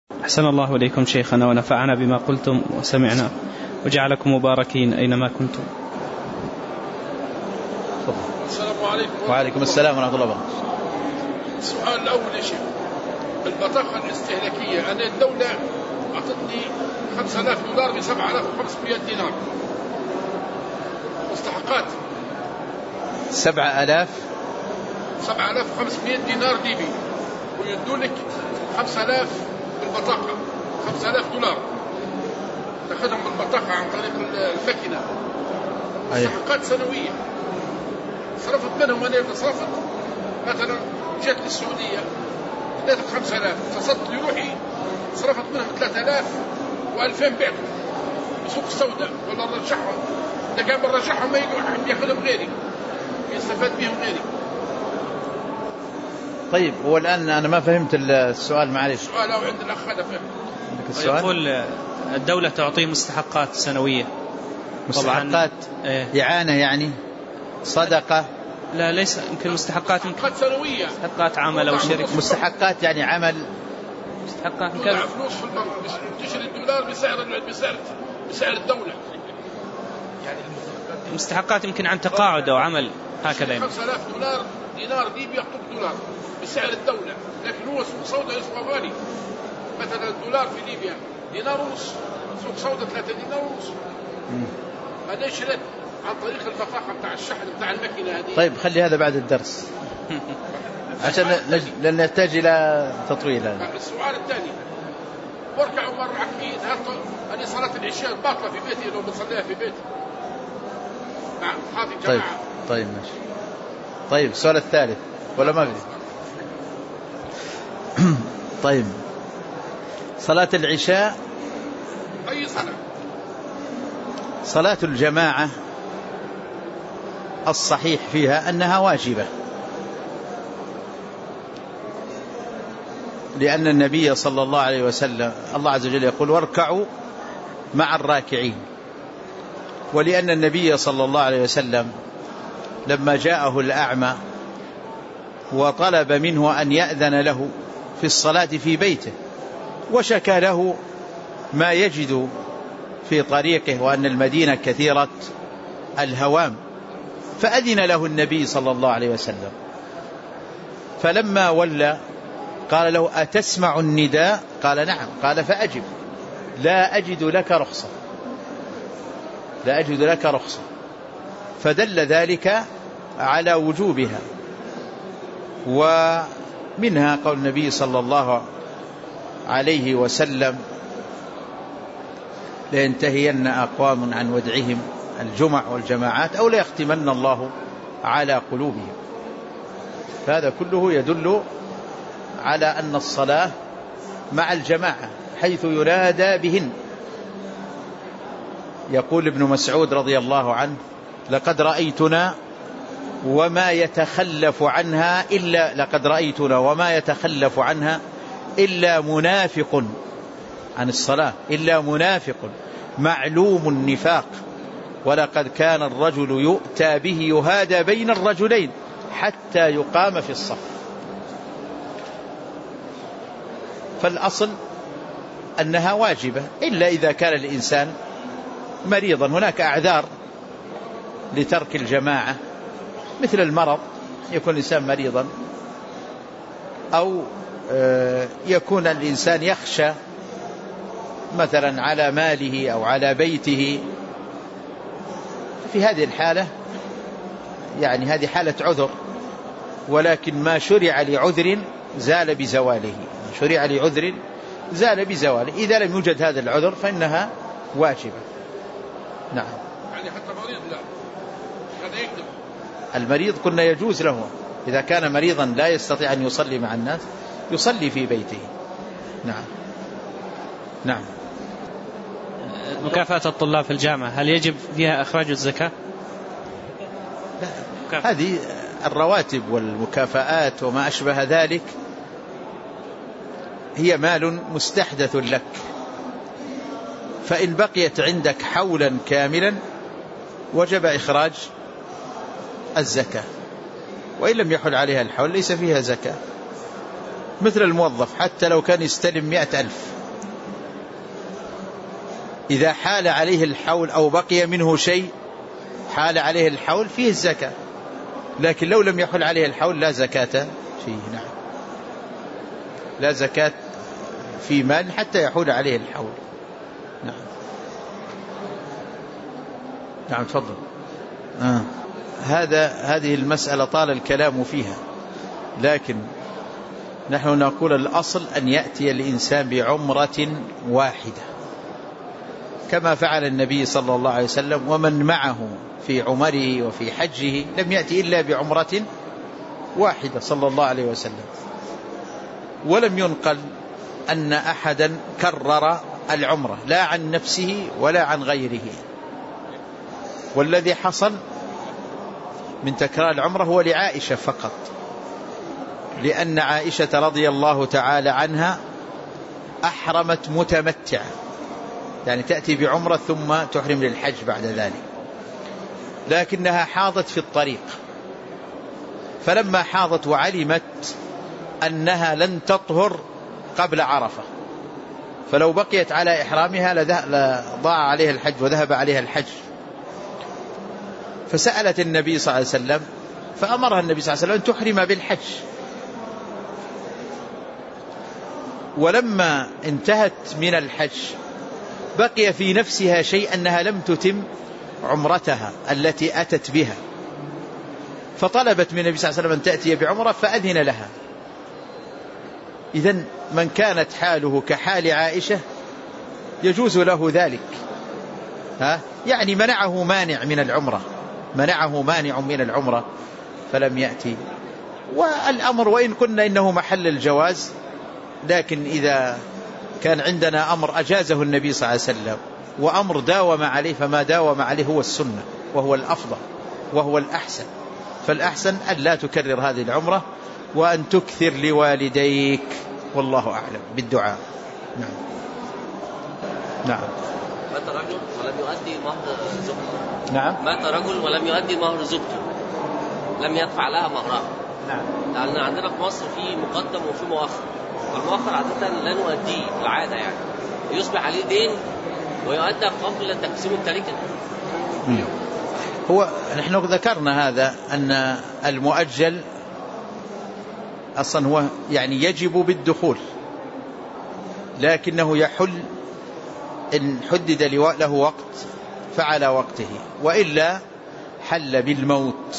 أحسن الله إليكم شيخنا ونفعنا بما قلتم وسمعنا وجعلكم مباركين أينما كنتم. السلام عليكم. وعليكم السلام ورحمة الله وبركاته. السؤال الأول يا شيخ، البطاقة الاستهلاكية أنا الدولة أعطتني $5000 ب 7500 دينار مستحقات. 7500 دينار ليبي، ويدوا لك 5000 بالبطاقة، $5000 تأخذهم بالبطاقة عن طريق الماكينة. مستحقات سنوية صرفت منهم. أنا إذا صرفت مثلا جيت للسعودية اديتك 5000، اتصلت لروحي صرفت منهم 3000 و2000 بعتهم بسوق السوداء ولا رجعهم. إذا كان برجعهم ما ياخذهم غيري، يستفاد بهم غيري. طيب هو الآن أنا ما فهمت السؤال، معلش. السؤال أو عند الأخ هذا فهم. يقول الدولة تعطيه مستحقات سنوية. مستحقات إعانة يعني صدقة؟ لا ليس، يمكن مستحقات سنوية، مستحقات عمل أو شركة. مستحقات يعني عمل، مستحقات فلوس في البنك تشتري الدولار بسعر الدولة. يعني مستحقات يمكن عن تقاعد أو عمل هكذا. $5000 دينار ليبي يعطوك دولار بسعر الدولة، لكن هو سوق سوداء يسوى غالي. مثلا الدولار في ليبيا دينار ونص، سوق سوداء 3 دينار ونص. أنا شريت عن طريق البطاقة بتاع الشحن بتاع الماكينة هذه. طيب خلي هذا بعد الدرس عشان لن نحتاج إلى تطويل. السؤال الثاني، بركع ومر عكيد أنا صلاة العشاء باطلة في بيتي لو بصليها في بيتي مع أصحابي جماعة. طيب ماشي. طيب السؤال الثالث ولا ما في؟ طيب صلاة العشاء، أي صلاة الجماعة الصحيح فيها أنها واجبة، لأن النبي صلى الله عليه وسلم الله عز وجل يقول واركعوا مع الراكعين، ولأن النبي صلى الله عليه وسلم لما جاءه الأعمى وطلب منه أن يأذن له في الصلاة في بيته وشكى له ما يجد في طريقه وأن المدينة كثيرة الهوام، فأذن له النبي صلى الله عليه وسلم. فلما ولى قال له أتسمع النداء؟ قال نعم. قال فأجب، لا أجد لك رخصة، لا أجد لك رخصة. فدل ذلك على وجوبها. ومنها قول النبي صلى الله عليه وسلم لينتهين أقوام عن ودعهم الجمع والجماعات أو ليختمن الله على قلوبهم. فهذا كله يدل على أن الصلاة مع الجماعة حيث ينادى بهن. يقول ابن مسعود رضي الله عنه لقد رأيتنا وما يتخلف عنها إلا منافق عن الصلاة، إلا منافق معلوم النفاق، ولقد كان الرجل يؤتى به يهادى بين الرجلين حتى يقام في الصف. فالأصل أنها واجبة إلا إذا كان الإنسان مريضا. هناك أعذار لترك الجماعة مثل المرض، يكون الإنسان مريضا، أو يكون الإنسان يخشى مثلا على ماله أو على بيته. في هذه الحالة يعني هذه حالة عذر، ولكن ما شرع لعذر زال بزواله، شرع لعذر زال بزواله. إذا لم يوجد هذا العذر فإنها واجبة. نعم. يعني حتى مريض لا هذا يكتب. المريض كنا يجوز له إذا كان مريضا لا يستطيع أن يصلي مع الناس يصلي في بيته. نعم. نعم. مكافأة الطلاب في الجامعة هل يجب فيها إخراج الزكاة؟ لا، هذه الرواتب والمكافآت وما أشبه ذلك هي مال مستحدث لك، فإن بقيت عندك حولا كاملا وجب إخراج الزكاة، وإن لم يحل عليها الحول ليس فيها زكاة. مثل الموظف حتى لو كان يستلم 100,000 إذا حال عليه الحول أو بقي منه شيء حال عليه الحول فيه الزكاة، لكن لو لم يحل عليه الحول لا زكاة فيه. نعم، لا زكاة في مال حتى يحول عليه الحول. نعم. نعم تفضل. هذه المسألة طال الكلام فيها، لكن نحن نقول الأصل أن يأتي الإنسان بعمرة واحدة كما فعل النبي صلى الله عليه وسلم، ومن معه في عمره وفي حجه لم يأتي إلا بعمرة واحدة صلى الله عليه وسلم. ولم ينقل أن أحدا كرر العمرة لا عن نفسه ولا عن غيره. والذي حصل من تكرار العمرة هو لعائشة فقط، لأن عائشة رضي الله تعالى عنها أحرمت متمتعة، يعني تأتي بعمرة ثم تحرم للحج بعد ذلك، لكنها حاضت في الطريق، فلما حاضت وعلمت أنها لن تطهر قبل عرفة، فلو بقيت على إحرامها لضاع عليها الحج وذهب عليها الحج، فسألت النبي صلى الله عليه وسلم فأمرها النبي صلى الله عليه وسلم أن تحرم بالحج. ولما انتهت من الحج بقي في نفسها شيء أنها لم تتم عمرتها التي أتت بها، فطلبت من النبي صلى الله عليه وسلم أن تأتي بعمرة فأذن لها. إذن من كانت حاله كحال عائشة يجوز له ذلك، يعني منعه مانع من العمرة فلم يأتي. والأمر وإن قلنا إنه محل الجواز، لكن إذا كان عندنا أمر أجازه النبي صلى الله عليه وسلم وأمر داوم عليه، فما داوم عليه هو السنة وهو الأفضل وهو الأحسن، فالأحسن أن لا تكرر هذه العمرة وأن تكثر لوالديك، والله أعلم بالدعاء. نعم. نعم. مات رجل ولم يؤدي مهر زوجته. نعم. مات رجل ولم يؤدي مهر زوجته، لم يدفع لها مهرها. نعم. لأن عندنا في مصر في مقدم وفي مؤخر، والمؤخر عادة لا نؤديه العادة، يعني يصبح عليه دين ويؤدى قبل تقسيم التركة. هو نحن ذكرنا هذا أن المؤجل أصلا هو يعني يجب بالدخول، لكنه يحل إن حدد له وقت فعلى وقته، وإلا حل بالموت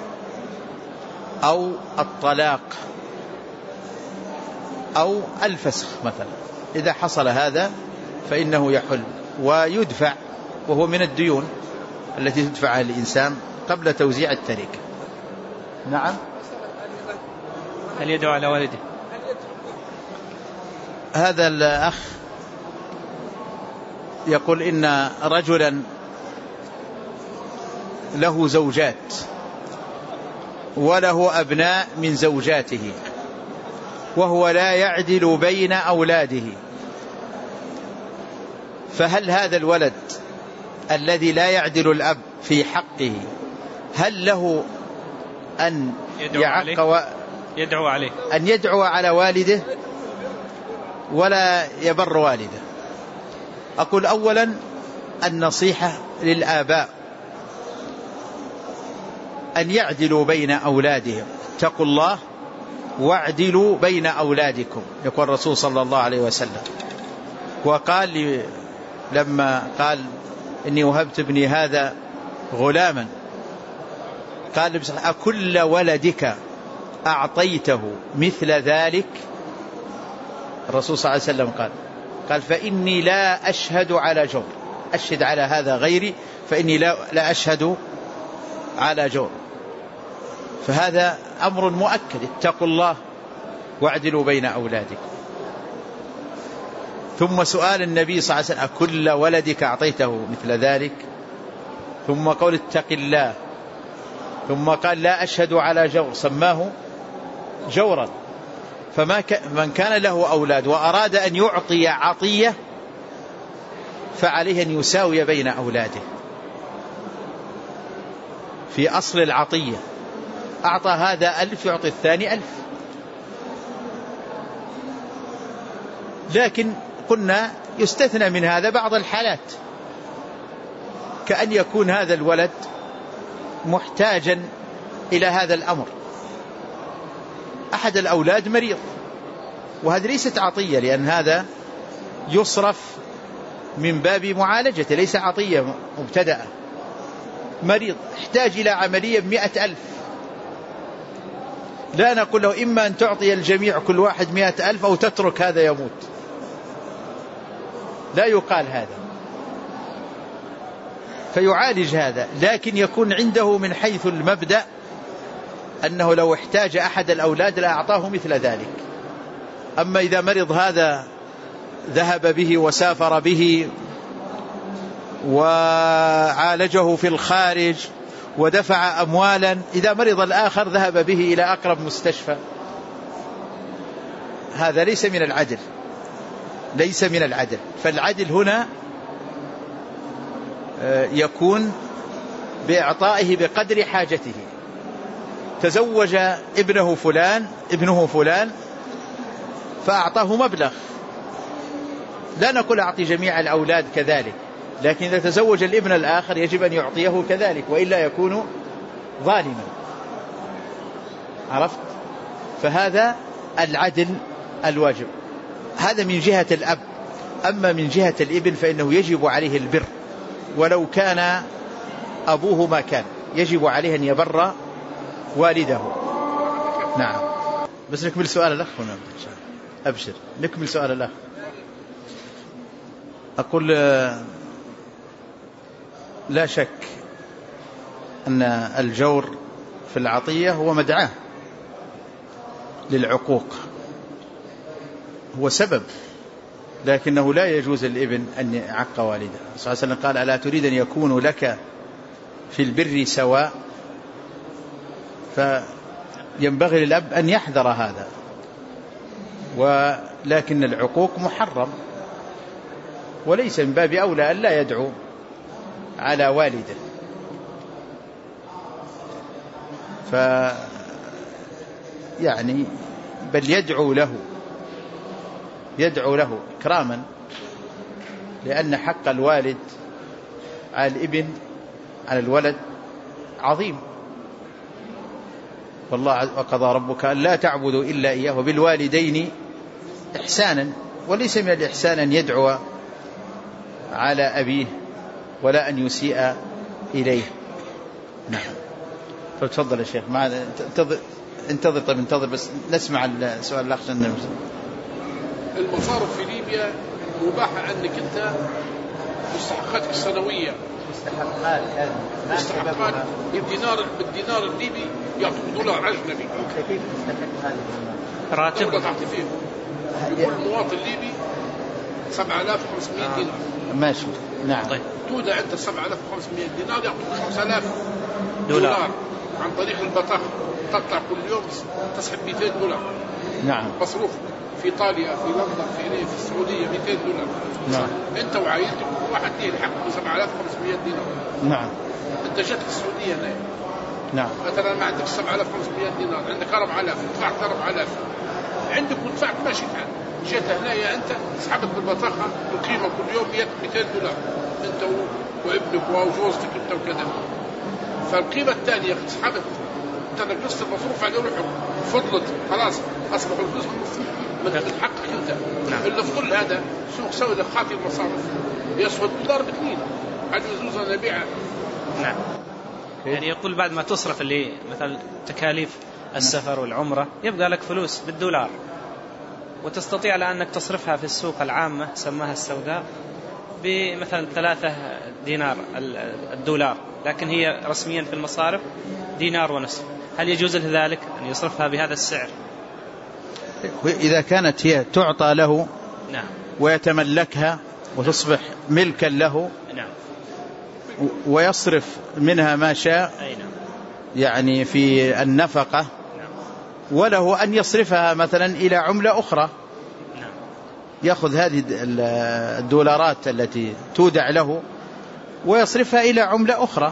أو الطلاق أو الفسخ مثلا. إذا حصل هذا فإنه يحل ويدفع، وهو من الديون التي تدفعها الإنسان قبل توزيع التركة. نعم. هل يدعو على والده؟ هذا الأخ يقول إن رجلا له زوجات وله أبناء من زوجاته، وهو لا يعدل بين أولاده، فهل هذا الولد الذي لا يعدل الأب في حقه هل له أن يدعو على والده ولا يبر والده؟ أقول أولا النصيحة للآباء أن يعدلوا بين أولادهم، اتقوا الله واعدلوا بين أولادكم، يقول الرسول صلى الله عليه وسلم. وقال لما قال إني وهبت ابني هذا غلاما، قال أكل ولدك أعطيته مثل ذلك؟ الرسول صلى الله عليه وسلم قال فإني لا أشهد على جور، أشهد على هذا غيري فإني لا أشهد على جور. فهذا أمر مؤكد، اتقوا الله واعدلوا بين أولادكم. ثم سؤال النبي صلى الله عليه وسلم أكل ولدك أعطيته مثل ذلك، ثم قول اتق الله، ثم قال لا أشهد على جور، سماه جورا. فمن كان له أولاد وأراد أن يعطي عطية فعليه أن يساوي بين أولاده في أصل العطية. أعطى هذا 1000 يعطي الثاني 1000. لكن قلنا يستثنى من هذا بعض الحالات، كأن يكون هذا الولد محتاجا إلى هذا الأمر، أحد الأولاد مريض، وهذه ليست عطية، لأن هذا يصرف من باب معالجته، ليس عطية مبتدأة. مريض احتاج إلى عملية ب100,000، لا نقول له إما أن تعطي الجميع كل واحد 100,000 أو تترك هذا يموت، لا يقال هذا، فيعالج هذا، لكن يكون عنده من حيث المبدأ أنه لو احتاج أحد الأولاد لأعطاه مثل ذلك. أما إذا مرض هذا ذهب به وسافر به وعالجه في الخارج ودفع أموالا، إذا مرض الآخر ذهب به إلى أقرب مستشفى، هذا ليس من العدل، ليس من العدل. فالعدل هنا يكون بإعطائه بقدر حاجته. تزوج ابنه فلان فأعطاه مبلغ، لا نقول أعطي جميع الأولاد كذلك، لكن إذا تزوج الابن الآخر يجب أن يعطيه كذلك، وإلا يكون ظالما. عرفت؟ فهذا العدل الواجب، هذا من جهة الأب. أما من جهة الابن فإنه يجب عليه البر، ولو كان أبوه ما كان، يجب عليه أن يبر والده. نعم. بس نكمل سؤال الأخ هنا. أبشر، نكمل سؤال الأخ. أقول لا شك أن الجور في العطية هو مدعاة للعقوق، هو سبب، لكنه لا يجوز للابن أن يعق والده. صلى الله عليه وسلم قال: ألا تريد أن يكون لك في البر سواء؟ فينبغي للأب أن يحذر هذا، ولكن العقوق محرم، وليس من باب أولى أن لا يدعو على والده. يعني بل يدعو له إكراما، لأن حق الوالد على الابن على الولد عظيم. والله وقضى ربك ألا تعبدوا إلا إياه وبالوالدين إحسانا، وليس من الإحسان أن يدعو على أبيه ولا أن يسيء إليه. نعم. فتفضل يا شيخ. انتظر بس نسمع السؤال الأخ. المصارف في ليبيا مباحة أنك أنت مستحقاتك السنوية، مستحقات بالدينار الليبي يعطوك دولار أجنبي، راتب تعطي فيه كل مواطن ليبي 7,500 دينار. ماشي. نعم. طيب تودع أنت 7,500 دينار يعطوك 5,000 دولار عن طريق البطاقة، تطلع كل يوم تسحب 200 دولار. نعم. مصروف في إيطاليا، في لندن، في السعودية 200 دولار. نعم. أنت وعائلتك واحد ليه الحق ب 7,500 دينار. نعم. أنت جت السعودية هنا. نعم. مثلا ما عندك 7,500 دينار، عندك 4,000، دفعت 4,000 عندك ودفعت ماشي الحال. جيت هنا أنت سحبت بالبطاقة القيمة كل يوم 200 دولار أنت وابنك وجوزتك أنت وكذا. فالقيمة الثانية سحبت، أنت نقصت المصروف على روحك، فضلت خلاص أصبح الجزء من حقك أنت. نعم. اللي فضل هذا شو نسوي لخافي المصارف؟ يسوى الدولار ب2، هل يجوز أن نبيعه؟ نعم. يعني يقول بعد ما تصرف اللي مثلا تكاليف السفر والعمرة يبقى لك فلوس بالدولار، وتستطيع لأنك تصرفها في السوق العامة سماها السوداء بمثلا 3 دينار الدولار، لكن هي رسميا في المصارف 1.5 دينار. هل يجوز له ذلك أن يصرفها بهذا السعر؟ إذا كانت هي تعطى له. نعم. ويتملكها وتصبح ملكا له. نعم. ويصرف منها ما شاء. نعم. يعني في النفقة. نعم. وله أن يصرفها مثلا إلى عملة أخرى. نعم. يأخذ هذه الدولارات التي تودع له ويصرفها إلى عملة أخرى،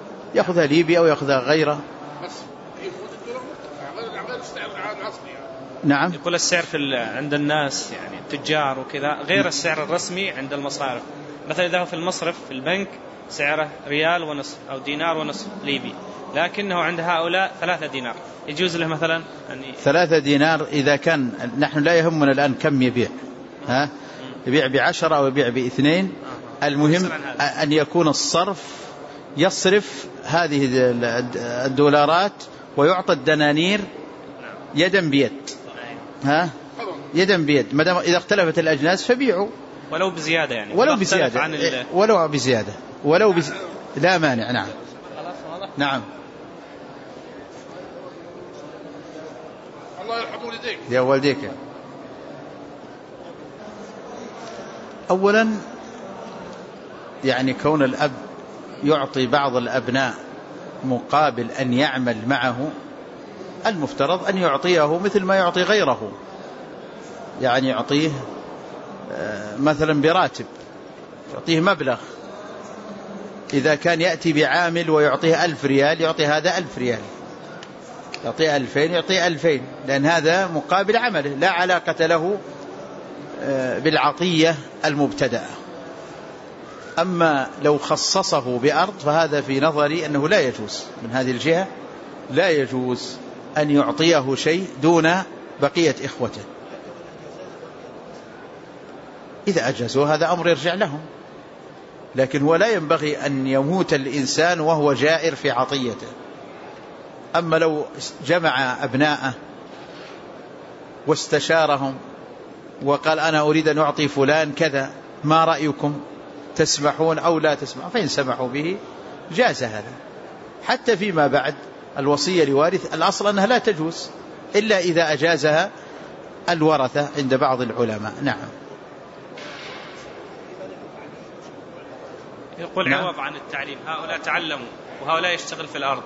يأخذها ليبي أو يأخذها غيره. بس يأخذ الدولار غير الاستعمال العصري. نعم. يقول السعر عند الناس يعني التجار وكذا غير السعر الرسمي عند المصارف. مثلا إذا هو في المصرف في البنك سعره ريال ونصف أو دينار ونصف ليبي، لكنه عند هؤلاء 3 دينار، يجوز له مثلا 3 دينار إذا كان نحن لا يهمنا الآن كم يبيع، يبيع ب10 أو يبيع ب2، المهم أن يكون الصرف يصرف هذه الدولارات ويعطى الدنانير يدا بيد، يدا بيد. ما دام إذا اختلفت الأجناس فبيعوا ولو بزيادة، يعني ولو بزيادة لا مانع. نعم. نعم. الله يرحم والديك يا والديك. أولا يعني كون الأب يعطي بعض الأبناء مقابل أن يعمل معه، المفترض أن يعطيه مثل ما يعطي غيره، يعني يعطيه مثلا براتب، يعطيه مبلغ. إذا كان يأتي بعامل ويعطيه 1000 ريال يعطي هذا 1000 ريال، يعطيه 2000 يعطيه 2000، لأن هذا مقابل عمله، لا علاقة له بالعطية المبتدأة. أما لو خصصه بأرض فهذا في نظري أنه لا يجوز، من هذه الجهة لا يجوز أن يعطيه شيء دون بقية إخوته. إذا أجازوا هذا أمر يرجع لهم، لكن هو لا ينبغي أن يموت الإنسان وهو جائر في عطيته. أما لو جمع أبناءه واستشارهم وقال أنا أريد أن أعطي فلان كذا، ما رأيكم، تسمحون أو لا تسمحون؟ فإن سمحوا به جاز هذا. حتى فيما بعد الوصية لوارث الأصل أنها لا تجوز إلا إذا أجازها الورثة عند بعض العلماء. نعم. يقول عوض عن التعليم، هؤلاء تعلموا وهؤلاء يشتغل في الأرض.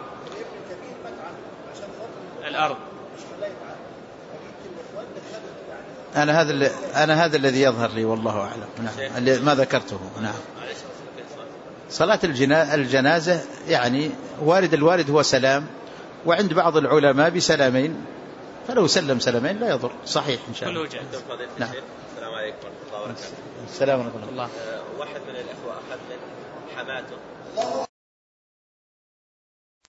أنا هذا الذي يظهر لي والله أعلم. نعم. ما ذكرته. نعم. صلاة الجنازة يعني الوارد هو سلام، وعند بعض العلماء بسلامين، فلو سلم سلامين لا يضر، صحيح إن شاء الله. نعم. السلام عليكم ورحمة الله وبركاته. السلام ورحمة الله. واحد من الأخوة أخذ من حماته